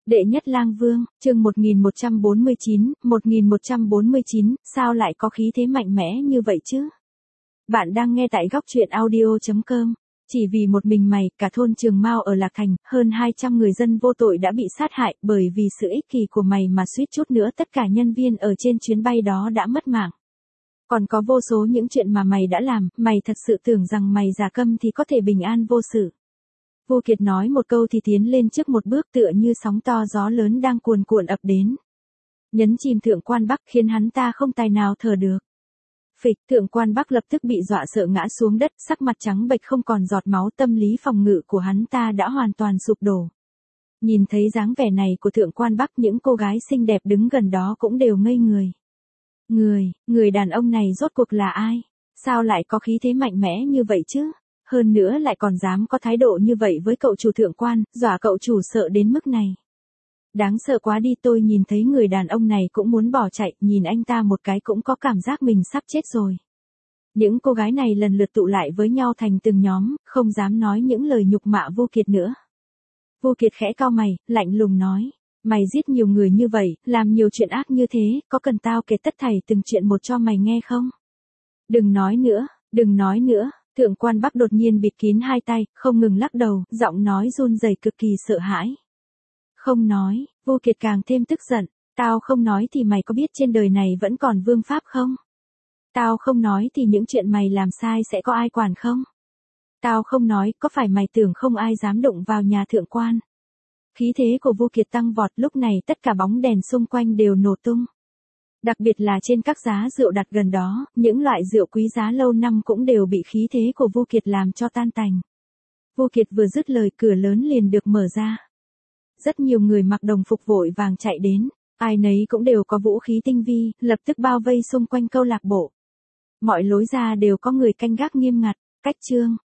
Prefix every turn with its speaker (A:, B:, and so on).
A: Đệ nhất lang vương, chương 1149, sao lại có khí thế mạnh mẽ như vậy chứ? Bạn đang nghe tại góc truyện audio.com. Chỉ vì một mình mày, cả thôn Trường Mao ở Lạc Thành, hơn 200 người dân vô tội đã bị sát hại bởi vì sự ích kỷ của mày mà suýt chút nữa tất cả nhân viên ở trên chuyến bay đó đã mất mạng. Còn có vô số những chuyện mà mày đã làm, mày thật sự tưởng rằng mày giả câm thì có thể bình an vô sự. Vô Kiệt nói một câu thì tiến lên trước một bước tựa như sóng to gió lớn đang cuồn cuộn ập đến. Nhấn chìm Thượng Quan Bắc khiến hắn ta không tài nào thở được. Phịch, Thượng Quan Bắc lập tức bị dọa sợ ngã xuống đất, sắc mặt trắng bệch không còn giọt máu, tâm lý phòng ngự của hắn ta đã hoàn toàn sụp đổ. Nhìn thấy dáng vẻ này của Thượng Quan Bắc, những cô gái xinh đẹp đứng gần đó cũng đều ngây người. Người đàn ông này rốt cuộc là ai? Sao lại có khí thế mạnh mẽ như vậy chứ? Hơn nữa lại còn dám có thái độ như vậy với cậu chủ Thượng Quan, dọa cậu chủ sợ đến mức này. Đáng sợ quá đi, tôi nhìn thấy người đàn ông này cũng muốn bỏ chạy, nhìn anh ta một cái cũng có cảm giác mình sắp chết rồi. Những cô gái này lần lượt tụ lại với nhau thành từng nhóm, không dám nói những lời nhục mạ Vô Kiệt nữa. Vô Kiệt khẽ cau mày, lạnh lùng nói, mày giết nhiều người như vậy, làm nhiều chuyện ác như thế, có cần tao kể tất thảy từng chuyện một cho mày nghe không? Đừng nói nữa. Thượng Quan Bắc đột nhiên bịt kín hai tay, không ngừng lắc đầu, giọng nói run rẩy cực kỳ sợ hãi. Không nói, Vô Kiệt càng thêm tức giận, tao không nói thì mày có biết trên đời này vẫn còn vương pháp không? Tao không nói thì những chuyện mày làm sai sẽ có ai quản không? Tao không nói, có phải mày tưởng không ai dám đụng vào nhà Thượng Quan? Khí thế của Vô Kiệt tăng vọt, lúc này tất cả bóng đèn xung quanh đều nổ tung. Đặc biệt là trên các giá rượu đặt gần đó, những loại rượu quý giá lâu năm cũng đều bị khí thế của Vô Kiệt làm cho tan tành. Vô Kiệt vừa dứt lời, cửa lớn liền được mở ra. Rất nhiều người mặc đồng phục vội vàng chạy đến, ai nấy cũng đều có vũ khí tinh vi, lập tức bao vây xung quanh câu lạc bộ. Mọi lối ra đều có người canh gác nghiêm ngặt, cách chương.